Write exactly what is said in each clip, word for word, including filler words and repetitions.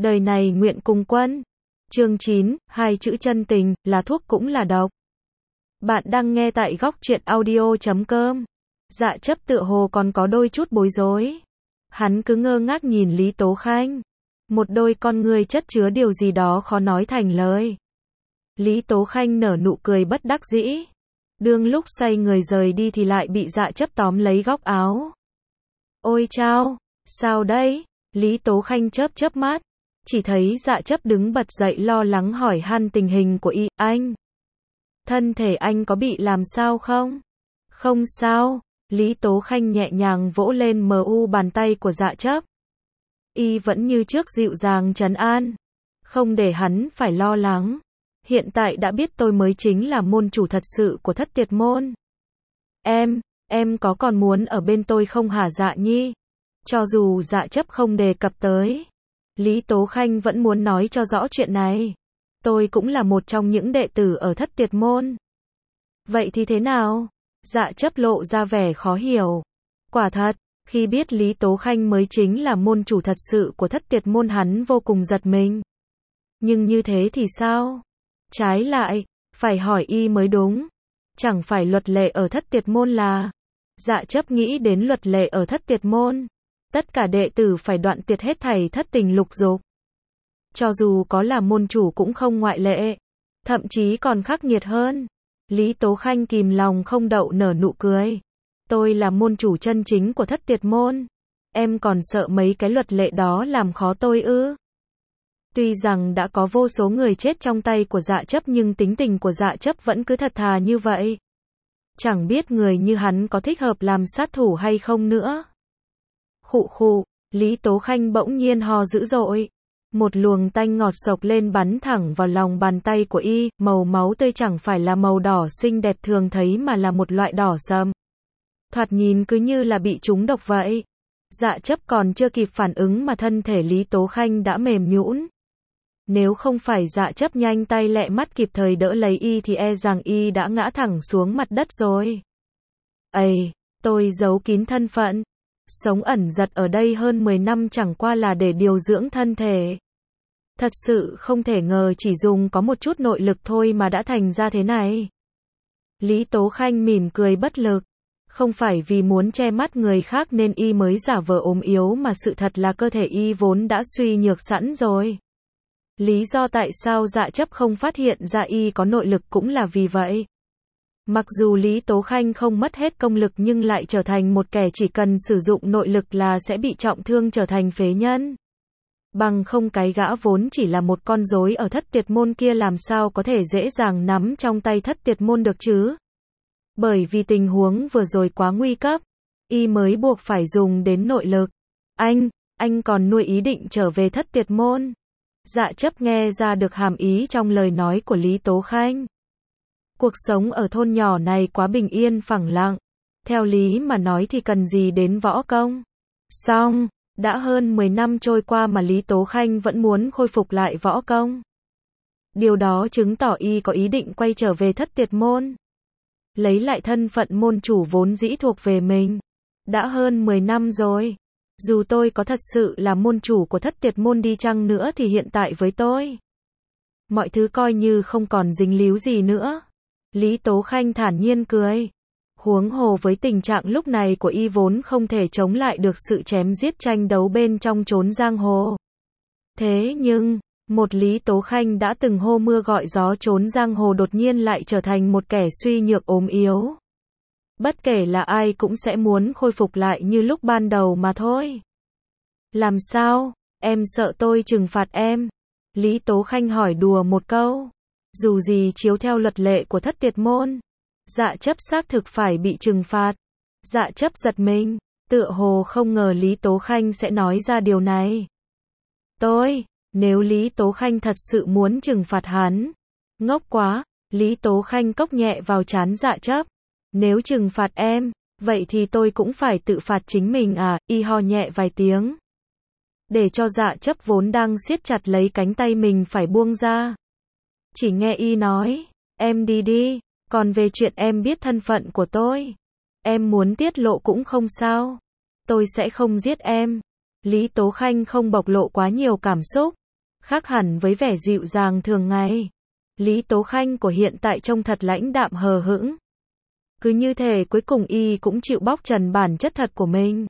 Đời này nguyện cùng quân. Chương chín, hai chữ chân tình, là thuốc cũng là độc. Bạn đang nghe tại góc truyện audio chấm com. Dạ chấp tựa hồ còn có đôi chút bối rối. Hắn cứ ngơ ngác nhìn Lý Tố Khanh. Một đôi con người chất chứa điều gì đó khó nói thành lời. Lý Tố Khanh nở nụ cười bất đắc dĩ. Đương lúc xoay người rời đi thì lại bị dạ chấp tóm lấy góc áo. Ôi chao, sao đây? Lý Tố Khanh chớp chớp mắt. Chỉ thấy dạ chấp đứng bật dậy lo lắng hỏi han tình hình của y, anh. Thân thể anh có bị làm sao không? Không sao, Lý Tố Khanh nhẹ nhàng vỗ lên mờ u bàn tay của dạ chấp. Y vẫn như trước dịu dàng trấn an. Không để hắn phải lo lắng. Hiện tại đã biết tôi mới chính là môn chủ thật sự của Thất Tuyệt môn. Em, em có còn muốn ở bên tôi không hả Dạ Nhi? Cho dù dạ chấp không đề cập tới. Lý Tố Khanh vẫn muốn nói cho rõ chuyện này. Tôi cũng là một trong những đệ tử ở Thất Tuyệt môn. Vậy thì thế nào? Dạ chấp lộ ra vẻ khó hiểu. Quả thật, khi biết Lý Tố Khanh mới chính là môn chủ thật sự của Thất Tuyệt môn hắn vô cùng giật mình. Nhưng như thế thì sao? Trái lại, phải hỏi y mới đúng. Chẳng phải luật lệ ở Thất Tuyệt môn là... Dạ chấp nghĩ đến luật lệ ở Thất Tuyệt môn. Tất cả đệ tử phải đoạn tuyệt hết thảy thất tình lục dục. Cho dù có là môn chủ cũng không ngoại lệ. Thậm chí còn khắc nghiệt hơn. Lý Tố Khanh kìm lòng không đậu nở nụ cười. Tôi là môn chủ chân chính của Thất Tuyệt môn. Em còn sợ mấy cái luật lệ đó làm khó tôi ư? Tuy rằng đã có vô số người chết trong tay của dạ chấp nhưng tính tình của dạ chấp vẫn cứ thật thà như vậy. Chẳng biết người như hắn có thích hợp làm sát thủ hay không nữa. Khụ khụ, Lý Tố Khanh bỗng nhiên ho dữ dội. Một luồng tanh ngọt sộc lên bắn thẳng vào lòng bàn tay của y, màu máu tươi chẳng phải là màu đỏ xinh đẹp thường thấy mà là một loại đỏ sẫm. Thoạt nhìn cứ như là bị trúng độc vậy. Dạ chấp còn chưa kịp phản ứng mà thân thể Lý Tố Khanh đã mềm nhũn. Nếu không phải dạ chấp nhanh tay lẹ mắt kịp thời đỡ lấy y thì e rằng y đã ngã thẳng xuống mặt đất rồi. Ây, tôi giấu kín thân phận. Sống ẩn giật ở đây hơn mười năm chẳng qua là để điều dưỡng thân thể. Thật sự không thể ngờ chỉ dùng có một chút nội lực thôi mà đã thành ra thế này. Lý Tố Khanh mỉm cười bất lực. Không phải vì muốn che mắt người khác nên y mới giả vờ ốm yếu mà sự thật là cơ thể y vốn đã suy nhược sẵn rồi. Lý do tại sao dạ chấp không phát hiện ra y có nội lực cũng là vì vậy. Mặc dù Lý Tố Khanh không mất hết công lực nhưng lại trở thành một kẻ chỉ cần sử dụng nội lực là sẽ bị trọng thương trở thành phế nhân. Bằng không cái gã vốn chỉ là một con rối ở Thất Tuyệt môn kia làm sao có thể dễ dàng nắm trong tay Thất Tuyệt môn được chứ. Bởi vì tình huống vừa rồi quá nguy cấp, y mới buộc phải dùng đến nội lực. Anh, anh còn nuôi ý định trở về Thất Tuyệt môn. Dạ chấp nghe ra được hàm ý trong lời nói của Lý Tố Khanh. Cuộc sống ở thôn nhỏ này quá bình yên phẳng lặng. Theo lý mà nói thì cần gì đến võ công. Xong, đã hơn mười năm trôi qua mà Lý Tố Khanh vẫn muốn khôi phục lại võ công. Điều đó chứng tỏ y có ý định quay trở về Thất Tuyệt môn. Lấy lại thân phận môn chủ vốn dĩ thuộc về mình. Đã hơn mười năm rồi. Dù tôi có thật sự là môn chủ của Thất Tuyệt môn đi chăng nữa thì hiện tại với tôi, mọi thứ coi như không còn dính líu gì nữa. Lý Tố Khanh thản nhiên cười. Huống hồ với tình trạng lúc này của y vốn không thể chống lại được sự chém giết tranh đấu bên trong chốn giang hồ. Thế nhưng, một Lý Tố Khanh đã từng hô mưa gọi gió chốn giang hồ đột nhiên lại trở thành một kẻ suy nhược ốm yếu. Bất kể là ai cũng sẽ muốn khôi phục lại như lúc ban đầu mà thôi. Làm sao? Em sợ tôi trừng phạt em? Lý Tố Khanh hỏi đùa một câu. Dù gì chiếu theo luật lệ của Thất Tuyệt môn, dạ chấp xác thực phải bị trừng phạt. Dạ chấp giật mình, tựa hồ không ngờ Lý Tố Khanh sẽ nói ra điều này. Tôi, nếu Lý Tố Khanh thật sự muốn trừng phạt hắn. Ngốc quá, Lý Tố Khanh cốc nhẹ vào trán dạ chấp. Nếu trừng phạt em, vậy thì tôi cũng phải tự phạt chính mình à, y ho nhẹ vài tiếng. Để cho dạ chấp vốn đang siết chặt lấy cánh tay mình phải buông ra. Chỉ nghe y nói, em đi đi, còn về chuyện em biết thân phận của tôi. Em muốn tiết lộ cũng không sao. Tôi sẽ không giết em. Lý Tố Khanh không bộc lộ quá nhiều cảm xúc. Khác hẳn với vẻ dịu dàng thường ngày. Lý Tố Khanh của hiện tại trông thật lãnh đạm hờ hững. Cứ như thể cuối cùng y cũng chịu bóc trần bản chất thật của mình.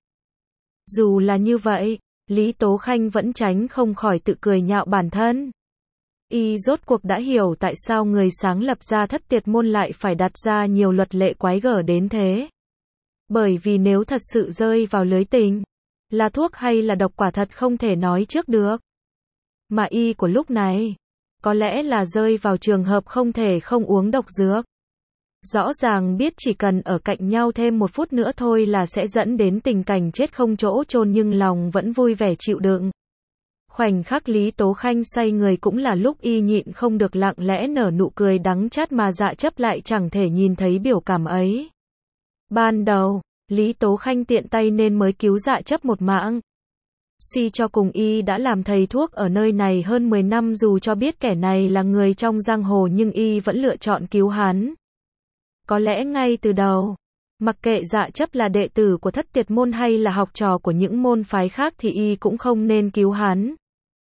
Dù là như vậy, Lý Tố Khanh vẫn tránh không khỏi tự cười nhạo bản thân. Y rốt cuộc đã hiểu tại sao người sáng lập ra Thất Tiệt Môn lại phải đặt ra nhiều luật lệ quái gở đến thế. Bởi vì nếu thật sự rơi vào lưới tình, là thuốc hay là độc quả thật không thể nói trước được. Mà y của lúc này, có lẽ là rơi vào trường hợp không thể không uống độc dược. Rõ ràng biết chỉ cần ở cạnh nhau thêm một phút nữa thôi là sẽ dẫn đến tình cảnh chết không chỗ chôn nhưng lòng vẫn vui vẻ chịu đựng. Khoảnh khắc Lý Tố Khanh xoay người cũng là lúc y nhịn không được lặng lẽ nở nụ cười đắng chát mà Dạ Chấp lại chẳng thể nhìn thấy biểu cảm ấy. Ban đầu, Lý Tố Khanh tiện tay nên mới cứu Dạ Chấp một mạng. Suy cho cùng y đã làm thầy thuốc ở nơi này hơn mười năm dù cho biết kẻ này là người trong giang hồ nhưng y vẫn lựa chọn cứu hắn. Có lẽ ngay từ đầu, mặc kệ Dạ Chấp là đệ tử của Thất Tiệt Môn hay là học trò của những môn phái khác thì y cũng không nên cứu hắn.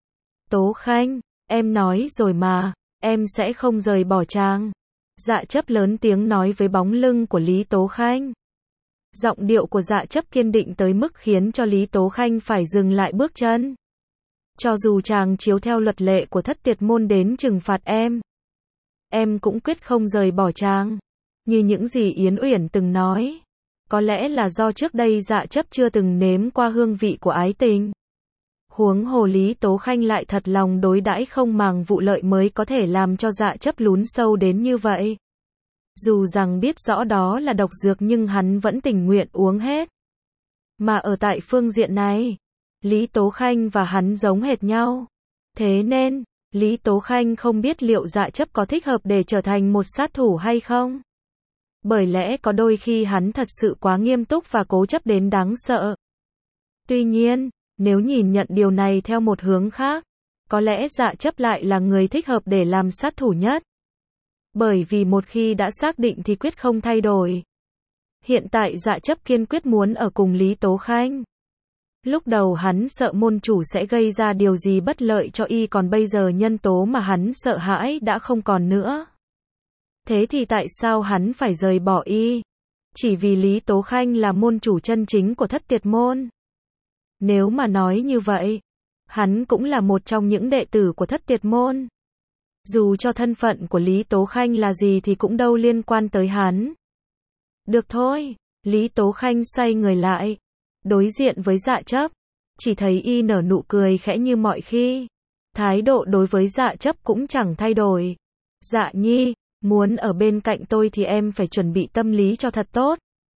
Tố Khanh, em nói rồi mà, em sẽ không rời bỏ chàng. Dạ Chấp lớn tiếng nói với bóng lưng của Lý Tố Khanh. Giọng điệu của Dạ Chấp kiên định tới mức khiến cho Lý Tố Khanh phải dừng lại bước chân. Cho dù chàng chiếu theo luật lệ của Thất Tiệt Môn đến trừng phạt em, em cũng quyết không rời bỏ chàng. Như những gì Yến Uyển từng nói, có lẽ là do trước đây Dạ Chấp chưa từng nếm qua hương vị của ái tình. Huống hồ Lý Tố Khanh lại thật lòng đối đãi không màng vụ lợi mới có thể làm cho Dạ Chấp lún sâu đến như vậy. Dù rằng biết rõ đó là độc dược nhưng hắn vẫn tình nguyện uống hết. Mà ở tại phương diện này, Lý Tố Khanh và hắn giống hệt nhau. Thế nên, Lý Tố Khanh không biết liệu Dạ Chấp có thích hợp để trở thành một sát thủ hay không. Bởi lẽ có đôi khi hắn thật sự quá nghiêm túc và cố chấp đến đáng sợ. Tuy nhiên, nếu nhìn nhận điều này theo một hướng khác, có lẽ Dạ Chấp lại là người thích hợp để làm sát thủ nhất. Bởi vì một khi đã xác định thì quyết không thay đổi. Hiện tại Dạ Chấp kiên quyết muốn ở cùng Lý Tố Khanh. Lúc đầu hắn sợ môn chủ sẽ gây ra điều gì bất lợi cho y, còn bây giờ nhân tố mà hắn sợ hãi đã không còn nữa. Thế thì tại sao hắn phải rời bỏ y? Chỉ vì Lý Tố Khanh là môn chủ chân chính của Thất Tiệt Môn. Nếu mà nói như vậy, hắn cũng là một trong những đệ tử của Thất Tiệt Môn. Dù cho thân phận của Lý Tố Khanh là gì thì cũng đâu liên quan tới hắn. Được thôi, Lý Tố Khanh xoay người lại, đối diện với Dạ Chấp, chỉ thấy y nở nụ cười khẽ như mọi khi. Thái độ đối với Dạ Chấp cũng chẳng thay đổi. Dạ Nhi, muốn ở bên cạnh tôi thì em phải chuẩn bị tâm lý cho thật tốt.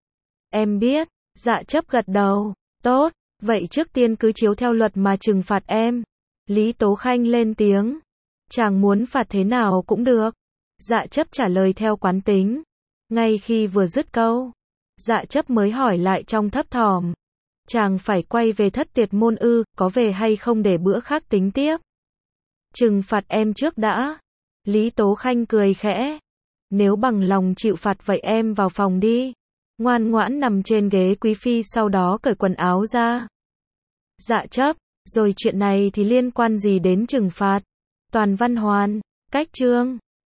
Em biết. Dạ Chấp gật đầu. Tốt, vậy trước tiên cứ chiếu theo luật mà trừng phạt em. Lý Tố Khanh lên tiếng. Chàng muốn phạt thế nào cũng được. Dạ Chấp trả lời theo quán tính. Ngay khi vừa dứt câu, Dạ Chấp mới hỏi lại trong thấp thỏm. Chàng phải quay về Thất Tiệt Môn ư, có về hay không để bữa khác tính tiếp. Trừng phạt em trước đã. Lý Tố Khanh cười khẽ. Nếu bằng lòng chịu phạt vậy em vào phòng đi. Ngoan ngoãn nằm trên ghế quý phi sau đó cởi quần áo ra. Dạ Chấp, rồi chuyện này thì liên quan gì đến trừng phạt? Toàn Văn Hoàn, cách chương